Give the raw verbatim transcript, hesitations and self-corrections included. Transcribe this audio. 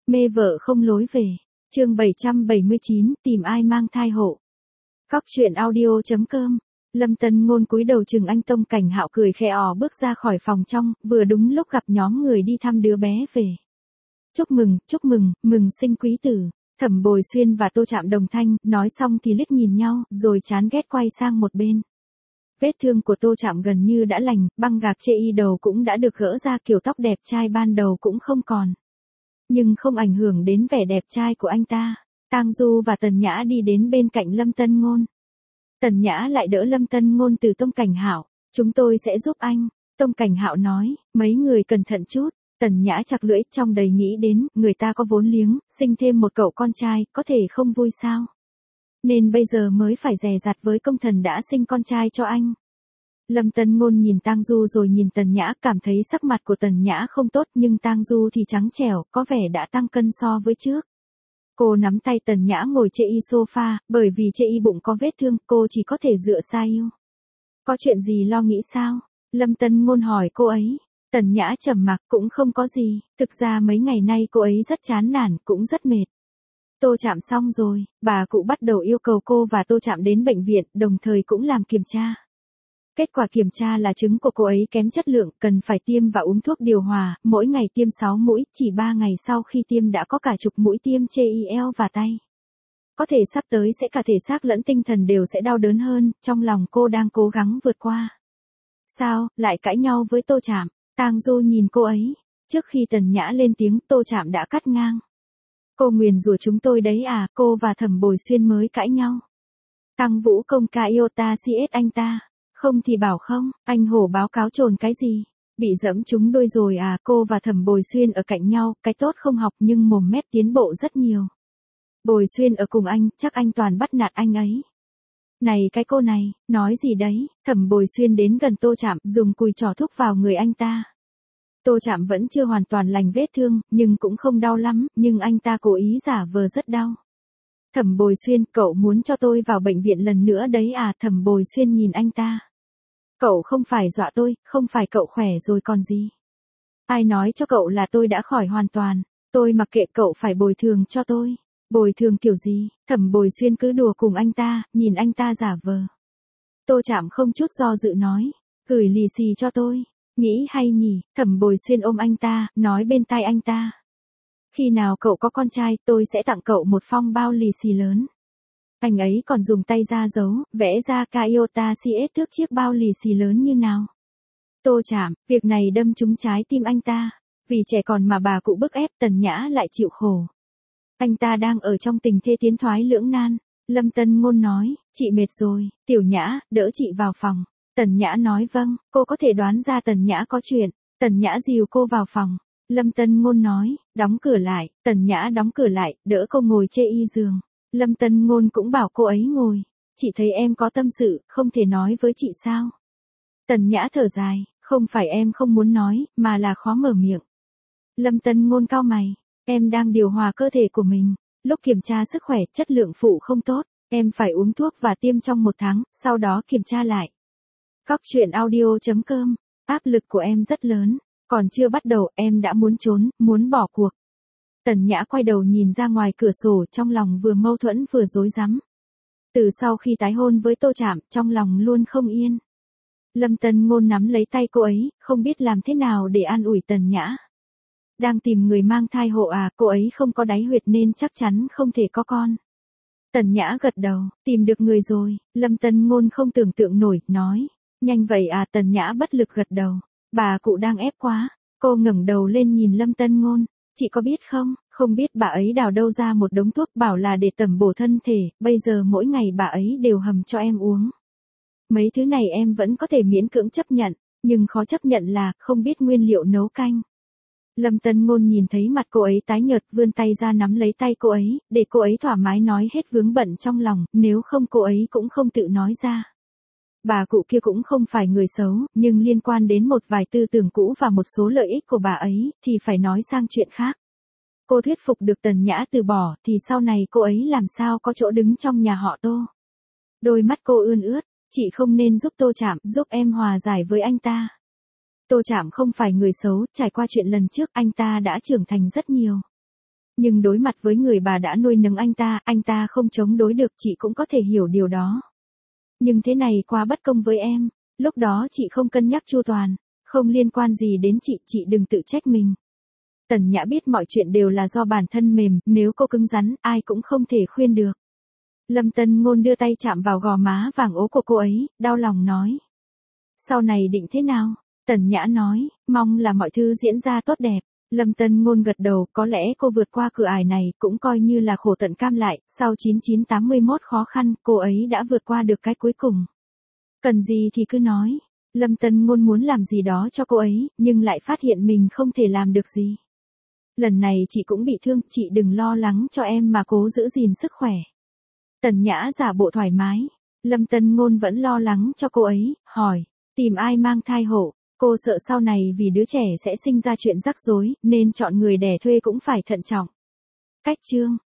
Mê vợ không lối về. Chương bảy trăm bảy mươi chín, tìm ai mang thai hộ. Cóc truyện audio chấm com. Lâm Tân Ngôn cúi đầu chừng anh Tông Cảnh Hạo cười khẽ ò bước ra khỏi phòng trong, vừa đúng lúc gặp nhóm người đi thăm đứa bé về. Chúc mừng, chúc mừng, mừng sinh quý tử. Thẩm Bồi Xuyên và Tô Trạm đồng thanh, nói xong thì liếc nhìn nhau, rồi chán ghét quay sang một bên. Vết thương của Tô Trạm gần như đã lành, băng gạc chê y đầu cũng đã được gỡ ra, kiểu tóc đẹp trai ban đầu cũng không còn. Nhưng không ảnh hưởng đến vẻ đẹp trai của anh ta. Tang Du và Tần Nhã đi đến bên cạnh Lâm Tân Ngôn. Tần Nhã lại đỡ Lâm Tân Ngôn từ Tông Cảnh Hạo. Chúng tôi sẽ giúp anh. Tông Cảnh Hạo nói, mấy người cẩn thận chút. Tần Nhã chặt lưỡi trong đầy nghĩ đến, người ta có vốn liếng, sinh thêm một cậu con trai, có thể không vui sao? Nên bây giờ mới phải dè dặt với công thần đã sinh con trai cho anh. Lâm Tân Ngôn nhìn Tang Du rồi nhìn Tần Nhã, cảm thấy sắc mặt của Tần Nhã không tốt, nhưng Tang Du thì trắng trẻo, có vẻ đã tăng cân so với trước. Cô nắm tay Tần Nhã ngồi chê y sofa, bởi vì chê y bụng có vết thương, cô chỉ có thể dựa xa yêu. Có chuyện gì lo nghĩ sao? Lâm Tân Ngôn hỏi cô ấy. Tần Nhã trầm mặc, cũng không có gì, thực ra mấy ngày nay cô ấy rất chán nản, cũng rất mệt. Tô Trạm xong rồi, bà cụ bắt đầu yêu cầu cô và Tô Trạm đến bệnh viện, đồng thời cũng làm kiểm tra. Kết quả kiểm tra là trứng của cô ấy kém chất lượng, cần phải tiêm và uống thuốc điều hòa, mỗi ngày tiêm sáu mũi, chỉ ba ngày sau khi tiêm đã có cả chục mũi tiêm chê y eo và tay. Có thể sắp tới sẽ cả thể xác lẫn tinh thần đều sẽ đau đớn hơn, trong lòng cô đang cố gắng vượt qua. Sao, lại cãi nhau với Tô Trạm? Tang Du nhìn cô ấy. Trước khi Tần Nhã lên tiếng, Tô Trạm đã cắt ngang. Cô nguyền rủa chúng tôi đấy à, cô và Thẩm Bồi Xuyên mới cãi nhau. Tăng Vũ Công ca yêu ta xê ét anh ta. Không thì bảo không, anh hổ báo cáo trồn cái gì? Bị dẫm trúng đôi rồi à, cô và Thẩm Bồi Xuyên ở cạnh nhau, cái tốt không học nhưng mồm mép tiến bộ rất nhiều. Bồi Xuyên ở cùng anh, chắc anh toàn bắt nạt anh ấy. Này cái cô này, nói gì đấy? Thẩm Bồi Xuyên đến gần Tô Trạm, dùng cùi trỏ thúc vào người anh ta. Tô Trạm vẫn chưa hoàn toàn lành vết thương, nhưng cũng không đau lắm, nhưng anh ta cố ý giả vờ rất đau. Thẩm Bồi Xuyên, cậu muốn cho tôi vào bệnh viện lần nữa đấy à? Thẩm Bồi Xuyên nhìn anh ta. Cậu không phải dọa tôi, không phải cậu khỏe rồi còn gì. Ai nói cho cậu là tôi đã khỏi hoàn toàn, tôi mặc kệ, cậu phải bồi thường cho tôi. Bồi thường kiểu gì? Thẩm Bồi Xuyên cứ đùa cùng anh ta, nhìn anh ta giả vờ. Tô Trạm không chút do dự nói, gửi lì xì cho tôi. Nghĩ hay nhỉ? Thẩm Bồi Xuyên ôm anh ta, nói bên tai anh ta. Khi nào cậu có con trai, tôi sẽ tặng cậu một phong bao lì xì lớn. Anh ấy còn dùng tay ra dấu, vẽ ra Toyota xê ét thước chiếc bao lì xì lớn như nào. Tô Trạm, việc này đâm trúng trái tim anh ta. Vì trẻ còn mà bà cụ bức ép, Tần Nhã lại chịu khổ. Anh ta đang ở trong tình thế tiến thoái lưỡng nan. Lâm Tân Ngôn nói, chị mệt rồi, Tiểu Nhã, đỡ chị vào phòng. Tần Nhã nói vâng, cô có thể đoán ra Tần Nhã có chuyện. Tần Nhã dìu cô vào phòng. Lâm Tân Ngôn nói, đóng cửa lại. Tần Nhã đóng cửa lại, đỡ cô ngồi chê y giường. Lâm Tân Ngôn cũng bảo cô ấy ngồi. Chị thấy em có tâm sự, không thể nói với chị sao? Tần Nhã thở dài, không phải em không muốn nói, mà là khó mở miệng. Lâm Tân Ngôn cau mày, em đang điều hòa cơ thể của mình. Lúc kiểm tra sức khỏe, chất lượng phụ không tốt, em phải uống thuốc và tiêm trong một tháng, sau đó kiểm tra lại. Cóc truyện audio chấm com, áp lực của em rất lớn, còn chưa bắt đầu, em đã muốn trốn, muốn bỏ cuộc. Tần Nhã quay đầu nhìn ra ngoài cửa sổ, trong lòng vừa mâu thuẫn vừa rối rắm. Từ sau khi tái hôn với Tô Trạm, trong lòng luôn không yên. Lâm Tân Ngôn nắm lấy tay cô ấy, không biết làm thế nào để an ủi Tần Nhã. Đang tìm người mang thai hộ à, cô ấy không có đáy huyệt nên chắc chắn không thể có con. Tần Nhã gật đầu, tìm được người rồi. Lâm Tân Ngôn không tưởng tượng nổi, nói. Nhanh vậy à? Tần Nhã bất lực gật đầu. Bà cụ đang ép quá. Cô ngẩng đầu lên nhìn Lâm Tân Ngôn. Chị có biết không, không biết bà ấy đào đâu ra một đống thuốc bảo là để tẩm bổ thân thể, bây giờ mỗi ngày bà ấy đều hầm cho em uống. Mấy thứ này em vẫn có thể miễn cưỡng chấp nhận, nhưng khó chấp nhận là không biết nguyên liệu nấu canh. Lâm Tân Ngôn nhìn thấy mặt cô ấy tái nhợt, vươn tay ra nắm lấy tay cô ấy, để cô ấy thoải mái nói hết vướng bận trong lòng, nếu không cô ấy cũng không tự nói ra. Bà cụ kia cũng không phải người xấu, nhưng liên quan đến một vài tư tưởng cũ và một số lợi ích của bà ấy, thì phải nói sang chuyện khác. Cô thuyết phục được Tần Nhã từ bỏ, thì sau này cô ấy làm sao có chỗ đứng trong nhà họ Tô. Đôi mắt cô ươn ướt, chị không nên giúp Tô Trạm, giúp em hòa giải với anh ta. Tô Trạm không phải người xấu, trải qua chuyện lần trước anh ta đã trưởng thành rất nhiều. Nhưng đối mặt với người bà đã nuôi nấng anh ta, anh ta không chống đối được, chị cũng có thể hiểu điều đó. Nhưng thế này quá bất công với em, lúc đó chị không cân nhắc chu toàn, không liên quan gì đến chị, chị đừng tự trách mình. Tần Nhã biết mọi chuyện đều là do bản thân mềm, nếu cô cứng rắn, ai cũng không thể khuyên được. Lâm Tân Ngôn đưa tay chạm vào gò má vàng ố của cô ấy, đau lòng nói. Sau này định thế nào? Tần Nhã nói, mong là mọi thứ diễn ra tốt đẹp. Lâm Tân Ngôn gật đầu, có lẽ cô vượt qua cửa ải này, cũng coi như là khổ tận cam lại, sau chín nghìn chín trăm tám mươi mốt khó khăn, cô ấy đã vượt qua được cái cuối cùng. Cần gì thì cứ nói. Lâm Tân Ngôn muốn làm gì đó cho cô ấy, nhưng lại phát hiện mình không thể làm được gì. Lần này chị cũng bị thương, chị đừng lo lắng cho em mà cố giữ gìn sức khỏe. Tần Nhã giả bộ thoải mái. Lâm Tân Ngôn vẫn lo lắng cho cô ấy, hỏi, tìm ai mang thai hộ? Cô sợ sau này vì đứa trẻ sẽ sinh ra chuyện rắc rối, nên chọn người đẻ thuê cũng phải thận trọng. Cách chương